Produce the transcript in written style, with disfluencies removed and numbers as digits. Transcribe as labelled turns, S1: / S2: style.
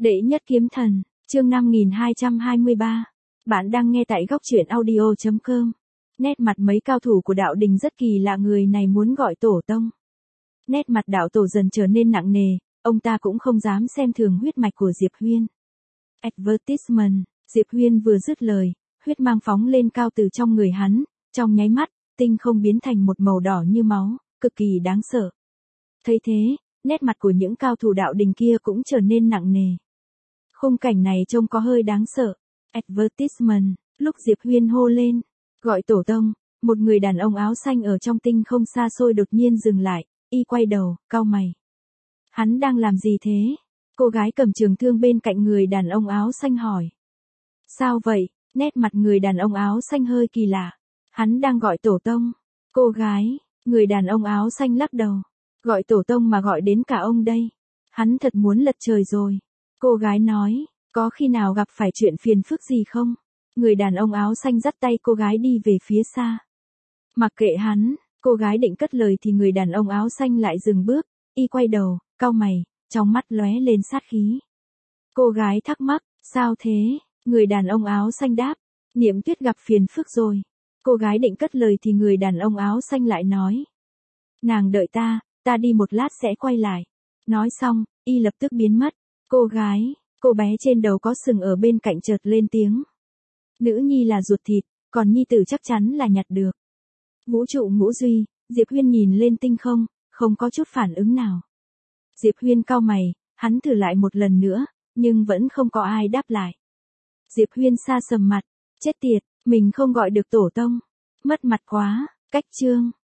S1: Đệ nhất kiếm thần, chương 5223. Bạn đang nghe tại góc truyện audio.com. Nét mặt mấy cao thủ của đạo đình rất kỳ lạ, người này muốn gọi tổ tông. Nét mặt đạo tổ dần trở nên nặng nề, ông ta cũng không dám xem thường huyết mạch của Diệp Huyên. Advertisement, Diệp Huyên vừa dứt lời, huyết mang phóng lên cao từ trong người hắn, trong nháy mắt, tinh không biến thành một màu đỏ như máu, cực kỳ đáng sợ. Thấy thế, nét mặt của những cao thủ đạo đình kia cũng trở nên nặng nề. Khung cảnh này trông có hơi đáng sợ. Advertisement, lúc Diệp Huyên hô lên, gọi tổ tông, một người đàn ông áo xanh ở trong tinh không xa xôi đột nhiên dừng lại, y quay đầu, cau mày. Hắn đang làm gì thế? Cô gái cầm trường thương bên cạnh người đàn ông áo xanh hỏi. Sao vậy? Nét mặt người đàn ông áo xanh hơi kỳ lạ. Hắn đang gọi tổ tông. Cô gái, người đàn ông áo xanh lắc đầu. Gọi tổ tông mà gọi đến cả ông đây. Hắn thật muốn lật trời rồi. Cô gái nói, có khi nào gặp phải chuyện phiền phức gì không? Người đàn ông áo xanh dắt tay cô gái đi về phía xa. Mặc kệ hắn, cô gái định cất lời thì người đàn ông áo xanh lại dừng bước, y quay đầu, cau mày, trong mắt lóe lên sát khí. Cô gái thắc mắc, sao thế? Người đàn ông áo xanh đáp, Niệm Tuyết gặp phiền phức rồi. Cô gái định cất lời thì người đàn ông áo xanh lại nói. Nàng đợi ta đi một lát sẽ quay lại. Nói xong, y lập tức biến mất. Cô bé trên đầu có sừng ở bên cạnh chợt lên tiếng. Nữ nhi là ruột thịt, còn nhi tử chắc chắn là nhặt được. Vũ trụ ngũ duy, Diệp Huyên nhìn lên tinh không, không có chút phản ứng nào. Diệp Huyên cau mày, hắn thử lại một lần nữa, nhưng vẫn không có ai đáp lại. Diệp Huyên sa sầm mặt, chết tiệt, mình không gọi được tổ tông. Mất mặt quá, cách chương.